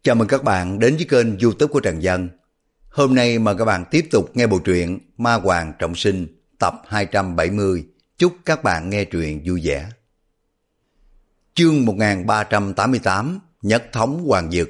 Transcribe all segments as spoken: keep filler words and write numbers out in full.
Chào mừng các bạn đến với kênh YouTube của Trần Dân. Hôm nay mời các bạn tiếp tục nghe bộ truyện Ma Hoàng Trọng Sinh tập hai trăm bảy mươi. Chúc các bạn nghe truyện vui vẻ. Chương một nghìn ba trăm tám mươi tám, Nhất thống Hoàng Dực.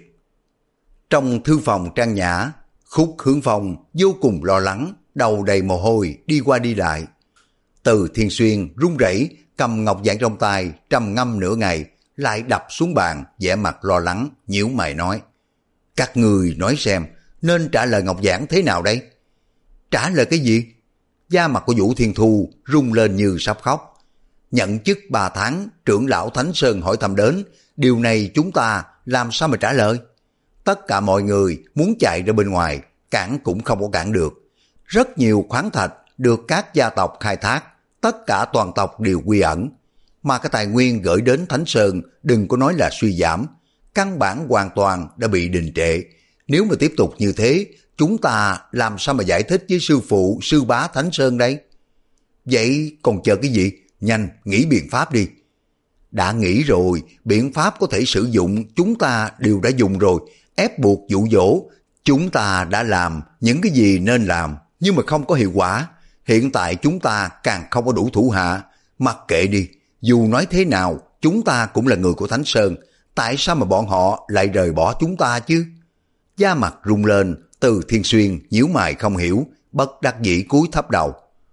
Trong thư phòng trang nhã, Khúc Hướng Phong vô cùng lo lắng, đầu đầy mồ hôi đi qua đi lại. Từ Thiên Xuyên run rẩy cầm ngọc giản trong tay, trầm ngâm nửa ngày, lại đập xuống bàn, vẻ mặt lo lắng, nhíu mày nói: các người nói xem, nên trả lời ngọc giản thế nào đây? Trả lời cái gì? Da mặt của Vũ Thiên Thu rung lên như sắp khóc. Nhận chức ba tháng, trưởng lão Thánh Sơn hỏi thăm đến, điều này chúng ta làm sao mà trả lời? Tất cả mọi người muốn chạy ra bên ngoài, cản cũng không có cản được. Rất nhiều khoáng thạch được các gia tộc khai thác, tất cả toàn tộc đều quy ẩn. Mà cái tài nguyên gửi đến Thánh Sơn đừng có nói là suy giảm, căn bản hoàn toàn đã bị đình trệ. Nếu mà tiếp tục như thế, chúng ta làm sao mà giải thích với sư phụ, sư bá Thánh Sơn đây? Vậy còn chờ cái gì? Nhanh, nghĩ biện pháp đi. Đã nghĩ rồi, biện pháp có thể sử dụng chúng ta đều đã dùng rồi, ép buộc dụ dỗ. Chúng ta đã làm những cái gì nên làm, nhưng mà không có hiệu quả. Hiện tại chúng ta càng không có đủ thủ hạ. Mặc kệ đi, dù nói thế nào, chúng ta cũng là người của Thánh Sơn. Tại sao mà bọn họ lại rời bỏ chúng ta chứ? Da mặt rung lên, Từ Thiên Xuyên nhíu mày không hiểu, bất đắc dĩ cúi thấp đầu.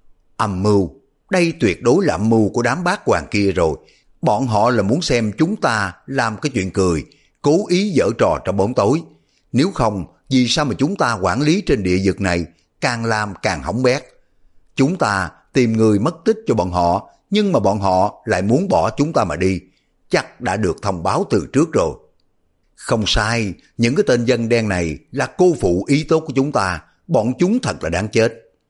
Âm mưu, đây tuyệt đối là âm mưu của đám bát hoàng kia rồi. Bọn họ là muốn xem chúng ta làm cái chuyện cười, cố ý giở trò trong bóng tối. Nếu không, vì sao mà chúng ta quản lý trên địa vực này càng làm càng hỏng bét? Chúng ta tìm người mất tích cho bọn họ, nhưng mà bọn họ lại muốn bỏ chúng ta mà đi. Chắc đã được thông báo từ trước rồi. Không sai, những cái tên dân đen này là cô phụ ý tốt của chúng ta, bọn chúng thật là đáng chết.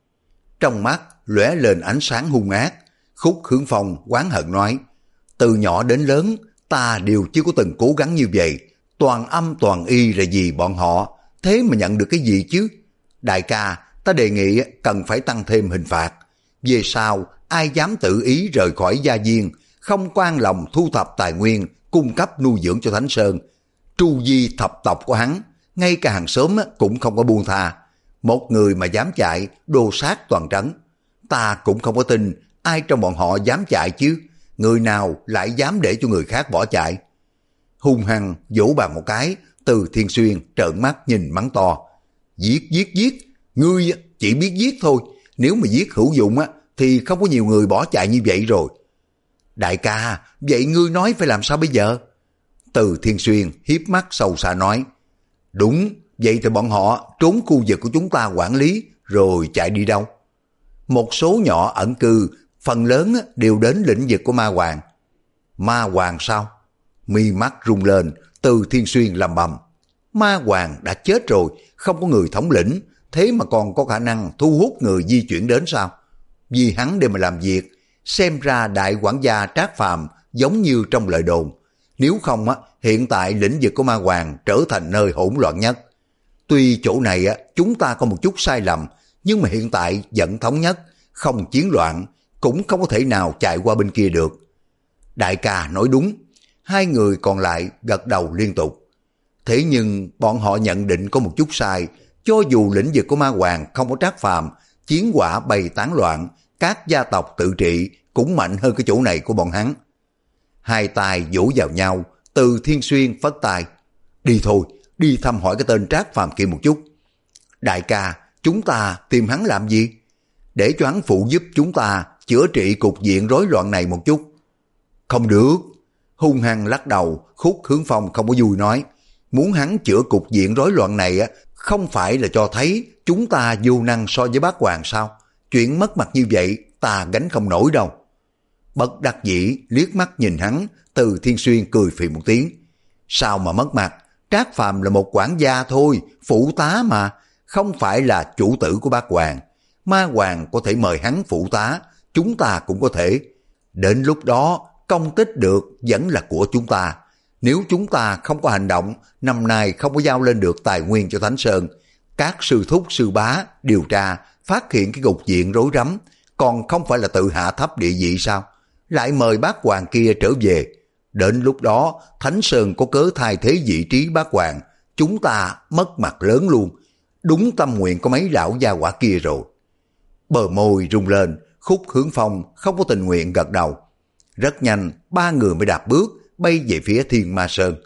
Trong mắt lóe lên ánh sáng hung ác, Khúc Hướng Phong oán hận nói: từ nhỏ đến lớn, ta đều chưa có từng cố gắng như vậy, toàn âm toàn y là vì bọn họ, thế mà nhận được cái gì chứ? Đại ca, ta đề nghị cần phải tăng thêm hình phạt. Về sau, ai dám tự ý rời khỏi gia viên, không quan lòng thu thập tài nguyên, cung cấp nuôi dưỡng cho Thánh Sơn, tru di thập tộc của hắn, ngay cả hàng xóm cũng không có buông tha. Một người mà dám chạy, đồ sát toàn trấn. Ta cũng không có tin ai trong bọn họ dám chạy chứ, người nào lại dám để cho người khác bỏ chạy? Hung hăng vỗ bàn một cái, Từ Thiên Xuyên trợn mắt nhìn mắng to: giết giết giết, ngươi chỉ biết giết thôi, nếu mà giết hữu dụng á thì không có nhiều người bỏ chạy như vậy rồi. Đại ca, vậy ngươi nói phải làm sao bây giờ? Từ Thiên Xuyên hiếp mắt sâu xa nói: đúng, vậy thì bọn họ trốn khu vực của chúng ta quản lý rồi chạy đi đâu? Một số nhỏ ẩn cư, phần lớn đều đến lĩnh vực của Ma Hoàng. Ma Hoàng sao? Mi mắt rung lên, Từ Thiên Xuyên lầm bầm: Ma Hoàng đã chết rồi, không có người thống lĩnh, thế mà còn có khả năng thu hút người di chuyển đến sao? Vì hắn để mà làm việc, xem ra đại quản gia Trác Phàm giống như trong lời đồn. Nếu không á, hiện tại lĩnh vực của Ma Hoàng trở thành nơi hỗn loạn nhất. Tuy chỗ này á, chúng ta có một chút sai lầm, nhưng mà hiện tại vẫn thống nhất, không chiến loạn, cũng không có thể nào chạy qua bên kia được. Đại ca nói đúng. Hai người còn lại gật đầu liên tục. Thế nhưng bọn họ nhận định có một chút sai. Cho dù lĩnh vực của Ma Hoàng không có Trác Phàm, chiến hỏa bày tán loạn, các gia tộc tự trị cũng mạnh hơn cái chỗ này của bọn hắn. Hai tay vỗ vào nhau, Từ Thiên Xuyên phất tay: đi thôi, đi thăm hỏi cái tên Trác Phàm kia một chút. Đại ca, chúng ta tìm hắn làm gì? Để cho hắn phụ giúp chúng ta chữa trị cục diện rối loạn này một chút. Không được. Hung hăng lắc đầu, Khúc Hướng Phong không có vui nói: muốn hắn chữa cục diện rối loạn này á, không phải là cho thấy chúng ta vô năng so với bát hoàng sao? Chuyện mất mặt như vậy ta gánh không nổi đâu. Bất đắc dĩ liếc mắt nhìn hắn, Từ Thiên Xuyên cười phì một tiếng: sao mà mất mặt? Trác Phàm là một quản gia thôi, phụ tá mà, không phải là chủ tử của bát hoàng. Ma Hoàng có thể mời hắn phụ tá, chúng ta cũng có thể. Đến lúc đó công tích được vẫn là của chúng ta. Nếu chúng ta không có hành động, năm nay không có giao lên được tài nguyên cho Thánh Sơn, các sư thúc sư bá điều tra phát hiện cái cục diện rối rắm, còn không phải là tự hạ thấp địa vị sao? Lại mời bát hoàng kia trở về. Đến lúc đó Thánh Sơn có cớ thay thế vị trí bát hoàng, chúng ta mất mặt lớn luôn, đúng tâm nguyện của mấy lão gia quả kia rồi. Bờ môi rung lên, Khúc Hướng Phong không có tình nguyện gật đầu. Rất nhanh, ba người mới đạp bước, bay về phía Thiên Ma Sơn.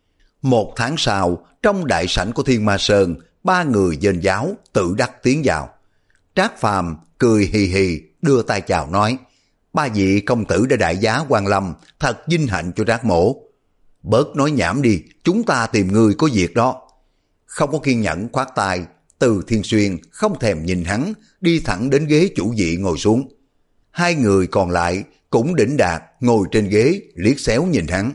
Một tháng sau, trong đại sảnh của Thiên Ma Sơn, ba người dên giáo tự đắc tiến vào. Trác Phàm cười hì hì, đưa tay chào nói, ba vị công tử đã đại giá Quan Lâm, thật vinh hạnh cho Trác mỗ. Bớt nói nhảm đi, chúng ta tìm người có việc đó. Không có kiên nhẫn khoát tay, Từ Thiên Xuyên không thèm nhìn hắn, đi thẳng đến ghế chủ vị ngồi xuống. Hai người còn lại cũng đỉnh đạt ngồi trên ghế, liếc xéo nhìn hắn.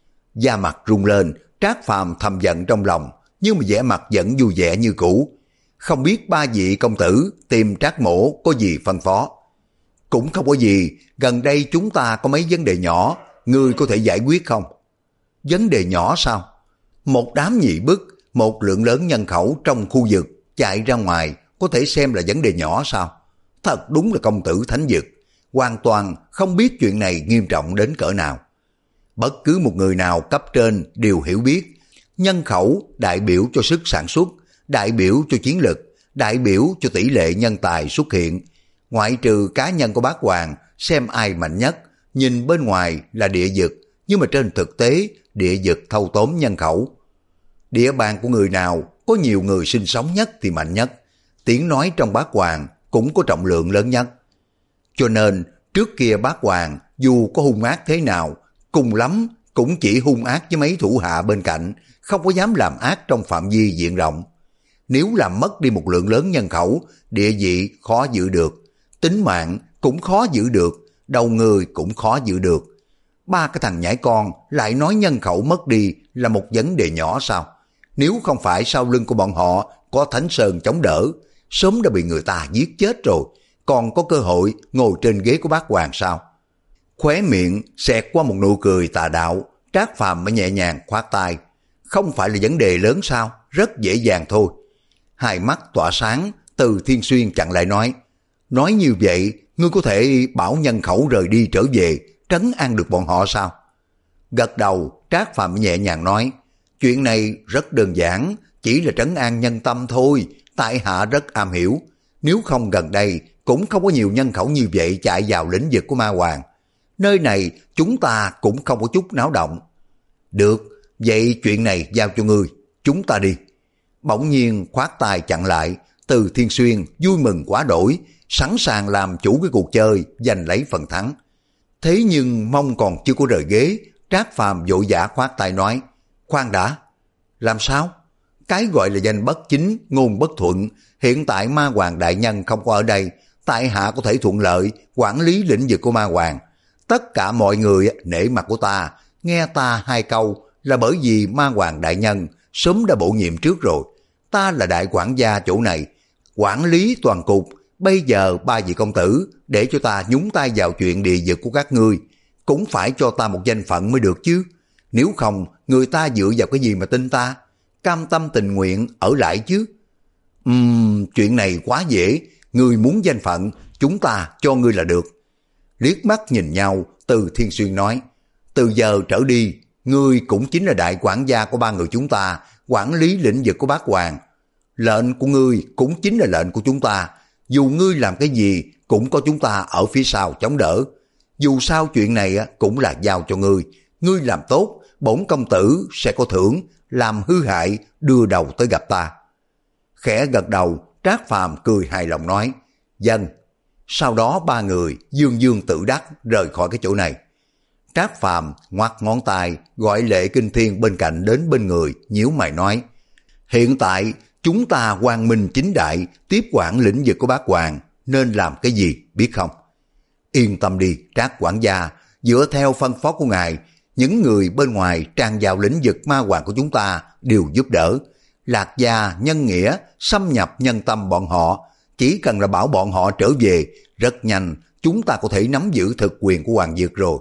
Da mặt rung lên, Trác Phàm thầm giận trong lòng, nhưng mà vẻ mặt vẫn vui vẻ như cũ. Không biết ba vị công tử tìm Trác mỗ có gì phân phó. Cũng không có gì, gần đây chúng ta có mấy vấn đề nhỏ, ngươi có thể giải quyết không? Vấn đề nhỏ sao? Một đám nhị bức, một lượng lớn nhân khẩu trong khu vực chạy ra ngoài có thể xem là vấn đề nhỏ sao? Thật đúng là công tử thánh vực, hoàn toàn không biết chuyện này nghiêm trọng đến cỡ nào. Bất cứ một người nào cấp trên đều hiểu biết, nhân khẩu đại biểu cho sức sản xuất, đại biểu cho chiến lực, đại biểu cho tỷ lệ nhân tài xuất hiện. Ngoại trừ cá nhân của Bác Hoàng, xem ai mạnh nhất, nhìn bên ngoài là địa vực, nhưng mà trên thực tế, địa vực thâu tóm nhân khẩu. Địa bàn của người nào có nhiều người sinh sống nhất thì mạnh nhất, tiếng nói trong Bác Hoàng cũng có trọng lượng lớn nhất. Cho nên, trước kia Bác Hoàng dù có hung ác thế nào, cùng lắm cũng chỉ hung ác với mấy thủ hạ bên cạnh, không có dám làm ác trong phạm vi diện rộng. Nếu làm mất đi một lượng lớn nhân khẩu, địa vị khó giữ được, tính mạng cũng khó giữ được, đầu người cũng khó giữ được. Ba cái thằng nhãi con lại nói nhân khẩu mất đi là một vấn đề nhỏ sao? Nếu không phải sau lưng của bọn họ có Thánh Sơn chống đỡ, sớm đã bị người ta giết chết rồi, còn có cơ hội ngồi trên ghế của Bác Hoàng sao? Khóe miệng xẹt qua một nụ cười tà đạo, Trác Phàm mới nhẹ nhàng khoát tay. Không phải là vấn đề lớn sao? Rất dễ dàng thôi. Hai mắt tỏa sáng, Từ Thiên Xuyên chặn lại nói, nói như vậy, ngươi có thể bảo nhân khẩu rời đi trở về, trấn an được bọn họ sao? Gật đầu, Trác Phàm nhẹ nhàng nói, chuyện này rất đơn giản, chỉ là trấn an nhân tâm thôi, tại hạ rất am hiểu. Nếu không gần đây, cũng không có nhiều nhân khẩu như vậy chạy vào lĩnh vực của Ma Hoàng. Nơi này chúng ta cũng không có chút náo động. Được, vậy chuyện này giao cho ngươi, chúng ta đi. Bỗng nhiên khoát tay chặn lại, Từ Thiên Xuyên vui mừng quá đổi, sẵn sàng làm chủ cái cuộc chơi, giành lấy phần thắng. Thế nhưng mong còn chưa có rời ghế, Trác Phàm vội vã khoát tay nói, khoan đã, làm sao? Cái gọi là danh bất chính, ngôn bất thuận, hiện tại Ma Hoàng đại nhân không có ở đây, tại hạ có thể thuận lợi quản lý lĩnh vực của Ma Hoàng. Tất cả mọi người nể mặt của ta, nghe ta hai câu là bởi vì Ma Hoàng đại nhân sớm đã bổ nhiệm trước rồi. Ta là đại quản gia chỗ này, quản lý toàn cục. Bây giờ ba vị công tử để cho ta nhúng tay vào chuyện địa vực của các ngươi, cũng phải cho ta một danh phận mới được chứ. Nếu không, người ta dựa vào cái gì mà tin ta? Cam tâm tình nguyện ở lại chứ. Ừm, chuyện này quá dễ. Ngươi muốn danh phận, chúng ta cho ngươi là được. Liếc mắt nhìn nhau, Từ Thiên Xuyên nói, từ giờ trở đi, ngươi cũng chính là đại quản gia của ba người chúng ta, quản lý lĩnh vực của Bác Hoàng. Lệnh của ngươi cũng chính là lệnh của chúng ta. Dù ngươi làm cái gì, cũng có chúng ta ở phía sau chống đỡ. Dù sao chuyện này cũng là giao cho ngươi. Ngươi làm tốt, bổn công tử sẽ có thưởng, làm hư hại, đưa đầu tới gặp ta. Khẽ gật đầu, Trác Phàm cười hài lòng nói, dân. Sau đó ba người dương dương tự đắc rời khỏi cái chỗ này. Trác Phàm ngoắc ngón tay gọi Lệ Kinh Thiên bên cạnh đến bên người, nhíu mày nói, hiện tại chúng ta quang minh chính đại tiếp quản lĩnh vực của Bác Hoàng, nên làm cái gì biết không? Yên tâm đi Trác quản gia, dựa theo phân phó của ngài, những người bên ngoài tràn vào lĩnh vực Ma Hoàng của chúng ta đều giúp đỡ. Lạc gia, nhân nghĩa, xâm nhập nhân tâm bọn họ, chỉ cần là bảo bọn họ trở về, rất nhanh chúng ta có thể nắm giữ thực quyền của Hoàng Dược rồi.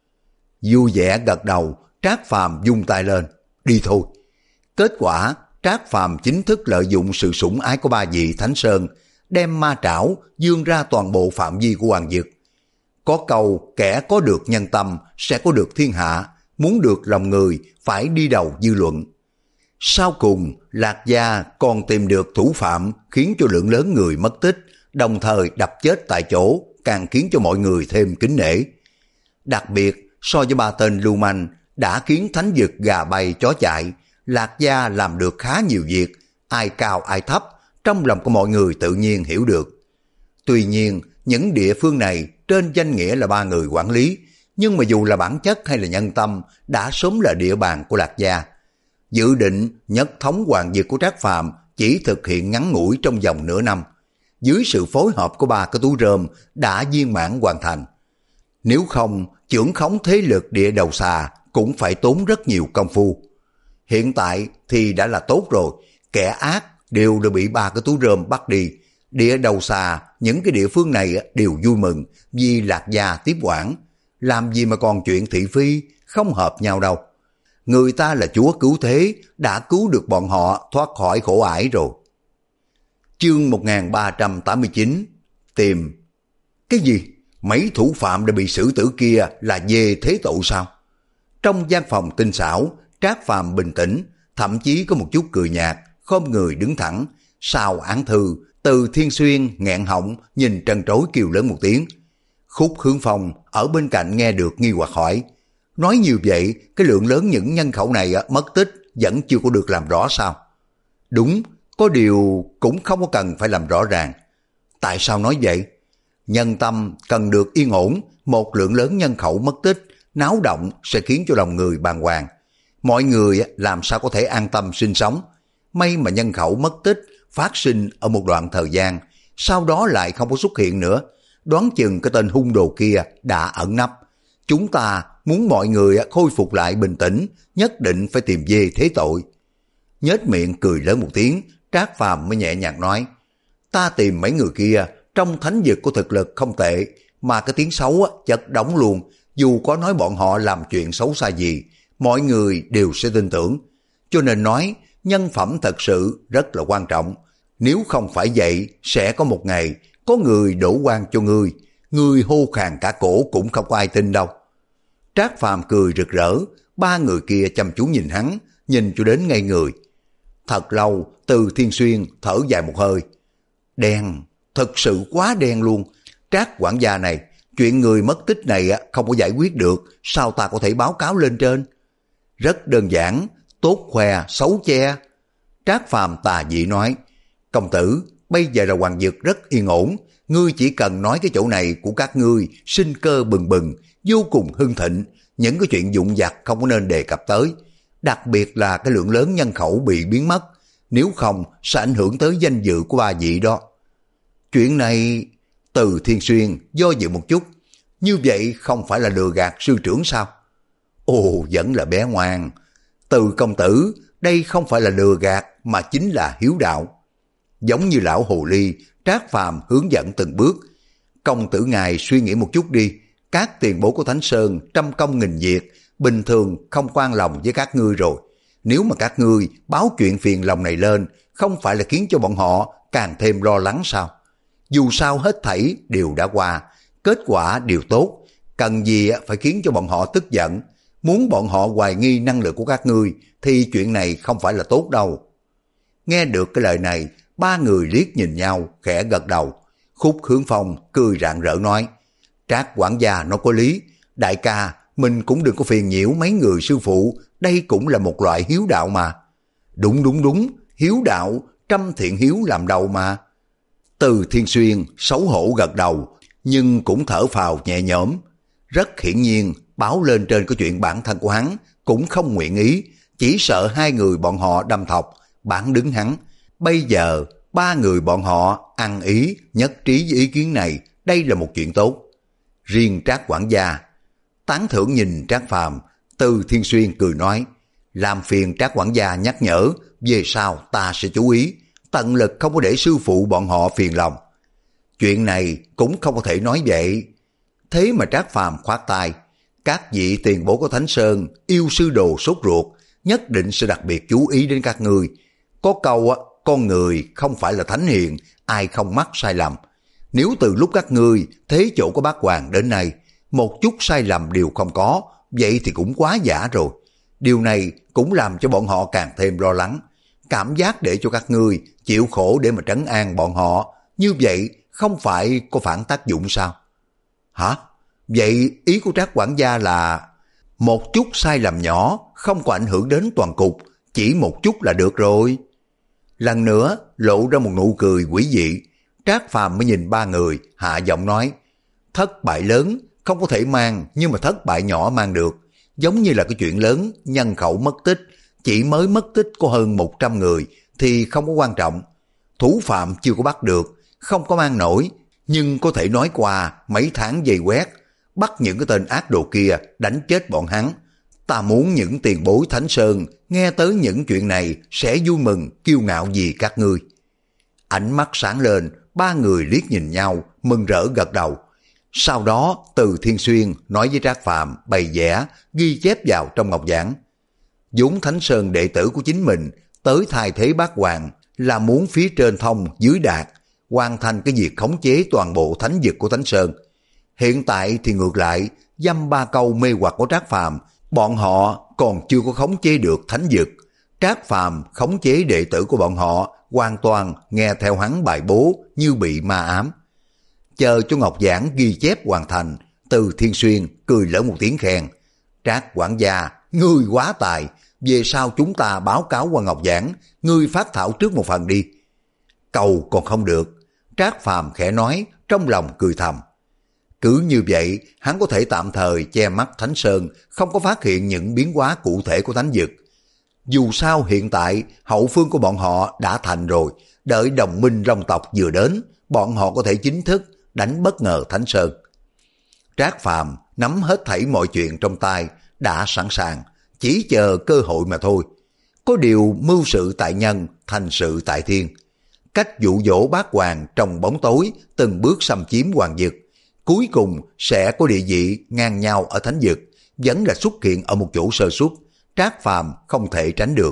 Vui vẻ gật đầu, Trác Phàm vung tay lên, đi thôi. Kết quả, Trác Phàm chính thức lợi dụng sự sủng ái của ba vị Thánh Sơn, đem ma trảo dương ra toàn bộ phạm vi của Hoàng Dược. Có câu, kẻ có được nhân tâm sẽ có được thiên hạ, muốn được lòng người phải đi đầu dư luận. Sau cùng, Lạc Gia còn tìm được thủ phạm khiến cho lượng lớn người mất tích, đồng thời đập chết tại chỗ, càng khiến cho mọi người thêm kính nể. Đặc biệt, so với ba tên lưu manh đã khiến thánh vực gà bay chó chạy, Lạc Gia làm được khá nhiều việc, ai cao ai thấp, trong lòng của mọi người tự nhiên hiểu được. Tuy nhiên, những địa phương này trên danh nghĩa là ba người quản lý, nhưng mà dù là bản chất hay là nhân tâm, đã sớm là địa bàn của Lạc Gia. Dự định nhất thống hoàng vực của Trác Phàm chỉ thực hiện ngắn ngủi trong vòng nửa năm, dưới sự phối hợp của ba cái túi rơm đã viên mãn hoàn thành. Nếu không, chưởng khống thế lực địa đầu xà cũng phải tốn rất nhiều công phu. Hiện tại thì đã là tốt rồi, kẻ ác đều đã bị ba cái túi rơm bắt đi. Địa đầu xà, những cái địa phương này đều vui mừng vì Lạc Gia tiếp quản. Làm gì mà còn chuyện thị phi, không hợp nhau đâu. Người ta là chúa cứu thế, đã cứu được bọn họ thoát khỏi khổ ải rồi. Chương một nghìn ba trăm tám mươi chín. Tìm. Cái gì? Mấy thủ phạm đã bị xử tử kia là về thế tội sao? Trong gian phòng tinh xảo, Trác Phàm bình tĩnh, thậm chí có một chút cười nhạt, khom người đứng thẳng. Sau án thư, Từ Thiên Xuyên nghẹn họng nhìn trân trối kêu lớn một tiếng. Khúc Hướng Phong ở bên cạnh nghe được nghi hoặc hỏi, nói như vậy cái lượng lớn những nhân khẩu này mất tích vẫn chưa có được làm rõ sao? Đúng, có điều cũng không có cần phải làm rõ ràng. Tại sao nói vậy? Nhân tâm cần được yên ổn, một lượng lớn nhân khẩu mất tích, náo động sẽ khiến cho lòng người bàng hoàng. Mọi người làm sao có thể an tâm sinh sống? May mà nhân khẩu mất tích phát sinh ở một đoạn thời gian, sau đó lại không có xuất hiện nữa. Đoán chừng cái tên hung đồ kia đã ẩn nấp. Chúng ta muốn mọi người khôi phục lại bình tĩnh, nhất định phải tìm về thế tội. Nhếch miệng cười lớn một tiếng, Trác Phàm mới nhẹ nhàng nói, ta tìm mấy người kia trong thánh vực của thực lực không tệ, mà cái tiếng xấu chất đóng luôn. Dù có nói bọn họ làm chuyện xấu xa gì, mọi người đều sẽ tin tưởng. Cho nên nói, nhân phẩm thật sự rất là quan trọng. Nếu không phải vậy, sẽ có một ngày có người đổ oan cho ngươi, ngươi hô khàn cả cổ cũng không có ai tin đâu. Trác Phàm cười rực rỡ, ba người kia chăm chú nhìn hắn, nhìn cho đến ngây người. Thật lâu, Từ Thiên Xuyên thở dài một hơi. Đen, thật sự quá đen luôn. Trác quản gia này, chuyện người mất tích này không có giải quyết được, sao ta có thể báo cáo lên trên? Rất đơn giản, tốt khoe, xấu che. Trác Phàm tà dị nói, công tử, bây giờ là hoàng vực rất yên ổn, ngươi chỉ cần nói cái chỗ này của các ngươi sinh cơ bừng bừng, vô cùng hưng thịnh, những cái chuyện dụng vặt không có nên đề cập tới, đặc biệt là cái lượng lớn nhân khẩu bị biến mất, nếu không sẽ ảnh hưởng tới danh dự của ba vị đó. Chuyện này, Từ Thiên Xuyên do dự một chút, như vậy không phải là lừa gạt sư trưởng sao? Ồ, vẫn là bé ngoan. Từ công tử, đây không phải là lừa gạt mà chính là hiếu đạo. Giống như lão hồ ly, Trác Phàm hướng dẫn từng bước. Công tử ngài suy nghĩ một chút đi, các tiền bối của Thánh Sơn trăm công nghìn việc, bình thường không quan lòng với các ngươi rồi. Nếu mà các ngươi báo chuyện phiền lòng này lên, không phải là khiến cho bọn họ càng thêm lo lắng sao? Dù sao hết thảy đều đã qua, kết quả đều tốt, cần gì phải khiến cho bọn họ tức giận. Muốn bọn họ hoài nghi năng lực của các ngươi thì chuyện này không phải là tốt đâu. Nghe được cái lời này, ba người liếc nhìn nhau, khẽ gật đầu. Khúc Hướng Phong cười rạng rỡ nói, Trác quản gia nó có lý, đại ca, mình cũng đừng có phiền nhiễu mấy người sư phụ, đây cũng là một loại hiếu đạo mà. Đúng đúng đúng, hiếu đạo, trăm thiện hiếu làm đầu mà. Từ Thiên Xuyên xấu hổ gật đầu, nhưng cũng thở phào nhẹ nhõm. Rất hiển nhiên, báo lên trên cái chuyện bản thân của hắn cũng không nguyện ý, chỉ sợ hai người bọn họ đâm thọc, bán đứng hắn. Bây giờ, ba người bọn họ ăn ý, nhất trí với ý kiến này, đây là một chuyện tốt. Riêng Trác quản gia, tán thưởng nhìn Trác Phàm, Từ Thiên Xuyên cười nói, làm phiền Trác quản gia nhắc nhở, về sau ta sẽ chú ý, tận lực không có để sư phụ bọn họ phiền lòng. Chuyện này cũng không có thể nói vậy. Thế mà Trác Phàm khoát tay, các vị tiền bối của Thánh Sơn, yêu sư đồ sốt ruột, nhất định sẽ đặc biệt chú ý đến các ngươi. Có câu á, con người không phải là thánh hiền, ai không mắc sai lầm. Nếu từ lúc các ngươi thế chỗ của bác Hoàng đến nay, một chút sai lầm đều không có, vậy thì cũng quá giả rồi. Điều này cũng làm cho bọn họ càng thêm lo lắng. Cảm giác để cho các ngươi chịu khổ để mà trấn an bọn họ, như vậy không phải có phản tác dụng sao? Hả? Vậy ý của Trác quản gia là một chút sai lầm nhỏ không có ảnh hưởng đến toàn cục, chỉ một chút là được rồi. Lần nữa lộ ra một nụ cười quỷ dị. Trác Phàm mới nhìn ba người, hạ giọng nói, thất bại lớn không có thể mang, nhưng mà thất bại nhỏ mang được. Giống như là cái chuyện lớn, nhân khẩu mất tích, chỉ mới mất tích có hơn một trăm người thì không có quan trọng. Thủ phạm chưa có bắt được, không có mang nổi, nhưng có thể nói qua mấy tháng vây quét, bắt những cái tên ác đồ kia, đánh chết bọn hắn. Ta muốn những tiền bối Thánh Sơn nghe tới những chuyện này sẽ vui mừng, kiêu ngạo vì các ngươi. Ánh mắt sáng lên, ba người liếc nhìn nhau, mừng rỡ gật đầu. Sau đó Từ Thiên Xuyên nói với Trác Phàm bày vẽ, ghi chép vào trong ngọc giản. vốn Thánh Sơn đệ tử của chính mình tới thay thế Bát Hoàng là muốn phía trên thông dưới đạt, hoàn thành cái việc khống chế toàn bộ thánh vực của Thánh Sơn. Hiện tại thì ngược lại, dăm ba câu mê hoặc của Trác Phàm, bọn họ còn chưa có khống chế được thánh vực. Trác Phàm khống chế đệ tử của bọn họ hoàn toàn nghe theo hắn bài bố như bị ma ám. Chờ cho ngọc giản ghi chép hoàn thành, Từ Thiên Xuyên cười lớn một tiếng khen. Trác quản gia, ngươi quá tài, về sau chúng ta báo cáo qua ngọc giản, ngươi phát thảo trước một phần đi. Cầu còn không được, Trác Phàm khẽ nói, trong lòng cười thầm. Cứ như vậy, hắn có thể tạm thời che mắt Thánh Sơn, không có phát hiện những biến hóa cụ thể của thánh vực. Dù sao hiện tại, hậu phương của bọn họ đã thành rồi, đợi đồng minh Long tộc vừa đến, bọn họ có thể chính thức đánh bất ngờ Thánh Sơn. Trác Phàm nắm hết thảy mọi chuyện trong tay, đã sẵn sàng, chỉ chờ cơ hội mà thôi. Có điều mưu sự tại nhân, thành sự tại thiên. Cách dụ dỗ Bát Hoàng trong bóng tối, từng bước xâm chiếm hoàng vực, cuối cùng sẽ có địa vị ngang nhau ở thánh vực, vẫn là xuất hiện ở một chỗ sơ suất, Trác Phàm không thể tránh được.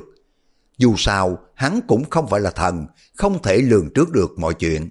Dù sao, hắn cũng không phải là thần, không thể lường trước được mọi chuyện.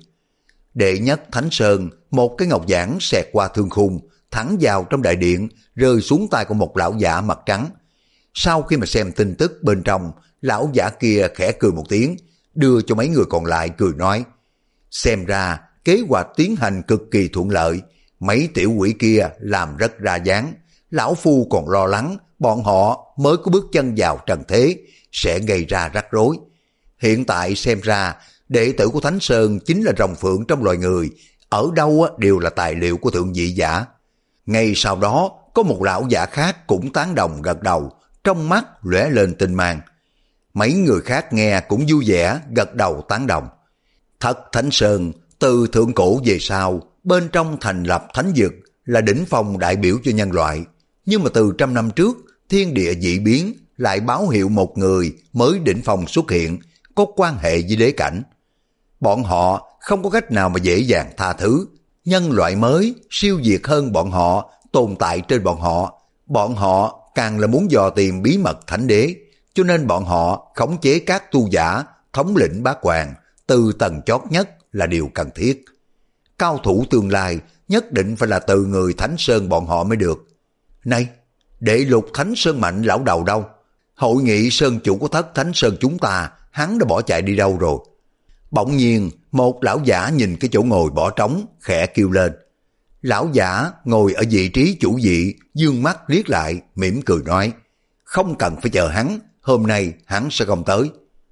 Đệ nhất Thánh Sơn, một cái ngọc giản xẹt qua thương khung, thẳng vào trong đại điện, rơi xuống tay của một lão giả mặt trắng. Sau khi mà xem tin tức bên trong, lão giả kia khẽ cười một tiếng, đưa cho mấy người còn lại cười nói, xem ra kế hoạch tiến hành cực kỳ thuận lợi, mấy tiểu quỷ kia làm rất ra dáng, lão phu còn lo lắng bọn họ mới có bước chân vào trần thế sẽ gây ra rắc rối. Hiện tại xem ra đệ tử của Thánh Sơn chính là rồng phượng trong loài người, ở đâu đều là tài liệu của thượng vị giả. Ngay sau đó có một lão giả khác cũng tán đồng gật đầu, trong mắt lóe lên tinh mang. Mấy người khác nghe cũng vui vẻ gật đầu tán đồng. Thất Thánh Sơn từ thượng cổ về sau, bên trong thành lập thánh vực là đỉnh phong đại biểu cho nhân loại. Nhưng mà từ trăm năm trước, thiên địa dị biến lại báo hiệu một người mới đỉnh phong xuất hiện, có quan hệ với đế cảnh. Bọn họ không có cách nào mà dễ dàng tha thứ. Nhân loại mới siêu việt hơn bọn họ, tồn tại trên bọn họ. Bọn họ càng là muốn dò tìm bí mật thánh đế, cho nên bọn họ khống chế các tu giả, thống lĩnh Bát Hoàng, từ tầng chót nhất là điều cần thiết. Cao thủ tương lai nhất định phải là từ người Thánh Sơn bọn họ mới được. Này, đệ lục Thánh Sơn mạnh lão đầu đâu? Hội nghị Sơn chủ của Thất Thánh Sơn chúng ta, hắn đã bỏ chạy đi đâu rồi? Bỗng nhiên, một lão giả nhìn cái chỗ ngồi bỏ trống, khẽ kêu lên. Lão giả ngồi ở vị trí chủ vị, dương mắt liếc lại, mỉm cười nói, không cần phải chờ hắn, hôm nay hắn sẽ không tới.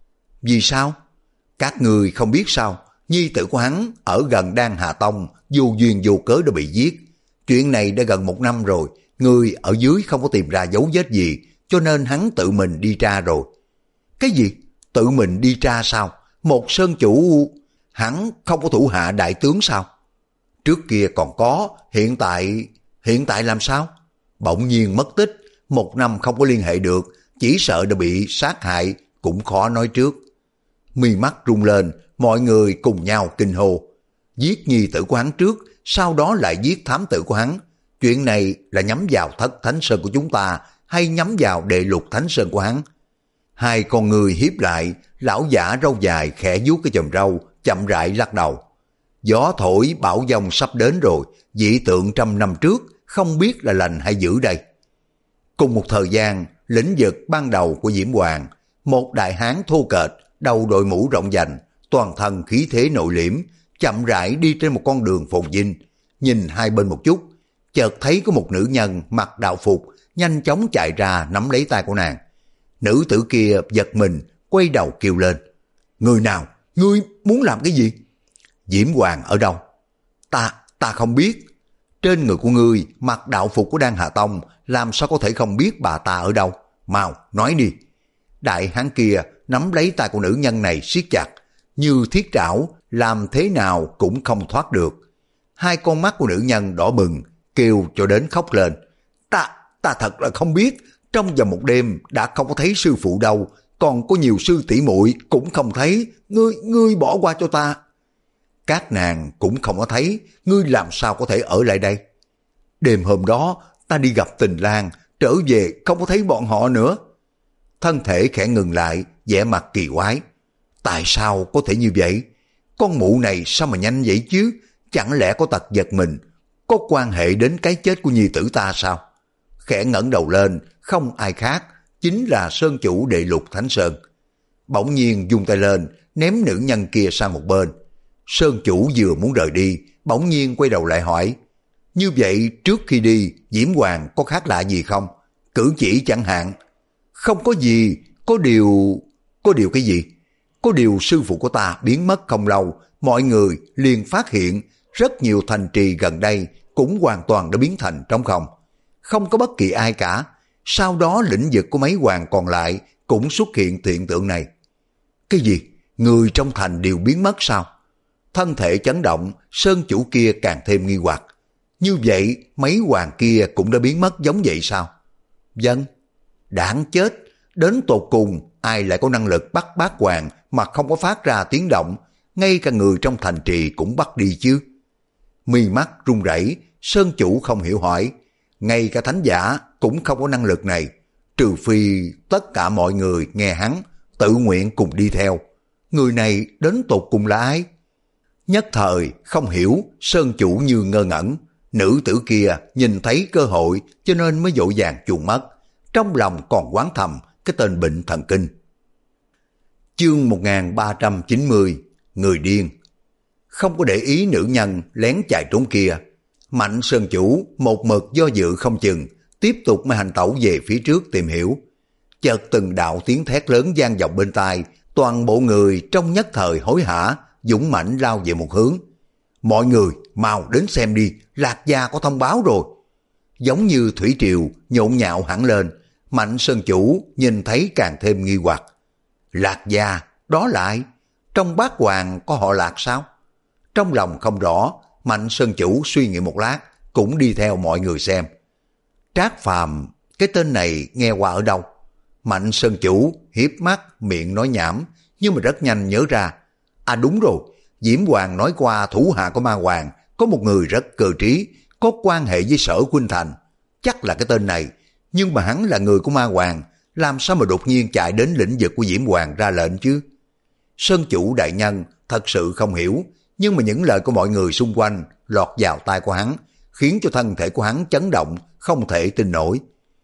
Vì sao? Các người không biết sao? Nhi tử của hắn ở gần Đan Hà Tông, vô duyên vô cớ đã bị giết. Chuyện này đã gần một năm rồi, người ở dưới không có tìm ra dấu vết gì, cho nên hắn tự mình đi tra rồi. Cái gì? Tự mình đi tra sao? Một sơn chủ, hắn không có thủ hạ đại tướng sao? Trước kia còn có, hiện tại, hiện tại làm sao? Bỗng nhiên mất tích, một năm không có liên hệ được, chỉ sợ đã bị sát hại, cũng khó nói trước. Mi mắt rung lên, mọi người cùng nhau kinh hô. Giết nhi tử của hắn trước, sau đó lại giết thám tử của hắn. Chuyện này là nhắm vào Thất Thánh Sơn của chúng ta, hay nhắm vào đệ lục Thánh Sơn của hắn? Hai con người hiếp lại, lão giả râu dài khẽ vuốt cái chòm râu, chậm rãi lắc đầu. Gió thổi bão giông sắp đến rồi, dị tượng trăm năm trước, không biết là lành hay dữ đây. Cùng một thời gian, lĩnh vực ban đầu của Diễm Hoàng, một đại hán thô kệch, đầu đội mũ rộng vành, toàn thân khí thế nội liễm, chậm rãi đi trên một con đường phồn vinh, nhìn hai bên một chút, chợt thấy có một nữ nhân mặc đạo phục nhanh chóng chạy ra nắm lấy tay của nàng. Nữ tử kia giật mình, quay đầu kêu lên: người nào? Ngươi muốn làm cái gì? Diễm Hoàng ở đâu? Ta, ta không biết. Trên người của ngươi mặc đạo phục của Đan Hà Tông, làm sao có thể không biết bà ta ở đâu? Mau, nói đi. Đại hán kia nắm lấy tay của nữ nhân này siết chặt, như thiết trảo, làm thế nào cũng không thoát được. Hai con mắt của nữ nhân đỏ bừng, kêu cho đến khóc lên. Ta, ta thật là không biết, trong vòng một đêm đã không có thấy sư phụ đâu, còn có nhiều sư tỷ muội cũng không thấy, ngươi, ngươi bỏ qua cho ta. Các nàng cũng không có thấy, ngươi làm sao có thể ở lại đây? Đêm hôm đó, ta đi gặp Tình Lang, trở về không có thấy bọn họ nữa. Thân thể khẽ ngừng lại, vẻ mặt kỳ quái. Tại sao có thể như vậy? Con mụ này sao mà nhanh vậy chứ? Chẳng lẽ có tật giật mình, có quan hệ đến cái chết của nhi tử ta sao? Khẽ ngẩng đầu lên, không ai khác, chính là Sơn chủ Đệ Lục Thánh Sơn. Bỗng nhiên vung tay lên, ném nữ nhân kia sang một bên. Sơn chủ vừa muốn rời đi, bỗng nhiên quay đầu lại hỏi: như vậy trước khi đi, Diễm Hoàng có khác lạ gì không? Cử chỉ chẳng hạn. Không có gì, có điều... Có điều cái gì? Có điều sư phụ của ta biến mất không lâu, mọi người liền phát hiện rất nhiều thành trì gần đây cũng hoàn toàn đã biến thành trống không. Không có bất kỳ ai cả. Sau đó lĩnh vực của mấy hoàng còn lại cũng xuất hiện hiện tượng này. Cái gì? Người trong thành đều biến mất sao? Thân thể chấn động, Sơn chủ kia càng thêm nghi hoặc. Như vậy mấy hoàng kia cũng đã biến mất giống vậy sao? Vâng. Đáng chết, đến tột cùng ai lại có năng lực bắt bát hoàng mà không có phát ra tiếng động, ngay cả người trong thành trì cũng bắt đi chứ. Mi mắt run rẩy, Sơn chủ không hiểu hỏi, ngay cả thánh giả cũng không có năng lực này, trừ phi tất cả mọi người nghe hắn tự nguyện cùng đi theo. Người này đến tột cùng là ai? Nhất thời không hiểu, Sơn chủ như ngơ ngẩn. Nữ tử kia nhìn thấy cơ hội cho nên mới vội vàng chuồn mất, trong lòng còn oán thầm cái tên bệnh thần kinh. Chương một nghìn ba trăm chín mươi, người điên. Không có để ý nữ nhân lén chạy trốn kia, Mạnh Sơn chủ một mực do dự không chừng, tiếp tục mới hành tẩu về phía trước tìm hiểu. Chợt từng đạo tiếng thét lớn vang vọng bên tai, toàn bộ người trong nhất thời hối hả, dũng mãnh lao về một hướng. Mọi người mau đến xem đi, Lạc Gia có thông báo rồi. Giống như thủy triều nhộn nhạo hẳn lên, Mạnh Sơn chủ nhìn thấy càng thêm nghi hoặc. Lạc Gia, đó lại, trong bát hoàng có họ Lạc sao? Trong lòng không rõ, Mạnh Sơn chủ suy nghĩ một lát, cũng đi theo mọi người xem. Trác Phàm, cái tên này nghe qua ở đâu? Mạnh Sơn chủ hiếp mắt miệng nói nhảm, nhưng mà rất nhanh nhớ ra. À đúng rồi, Diễm Hoàng nói qua thủ hạ của Ma Hoàng có một người rất cơ trí, có quan hệ với Sở Khuynh Thành. Chắc là cái tên này, nhưng mà hắn là người của Ma Hoàng, làm sao mà đột nhiên chạy đến lĩnh vực của Diễm Hoàng ra lệnh chứ? Sơn chủ đại nhân thật sự không hiểu, nhưng mà những lời của mọi người xung quanh lọt vào tai của hắn, khiến cho thân thể của hắn chấn động, không thể tin nổi.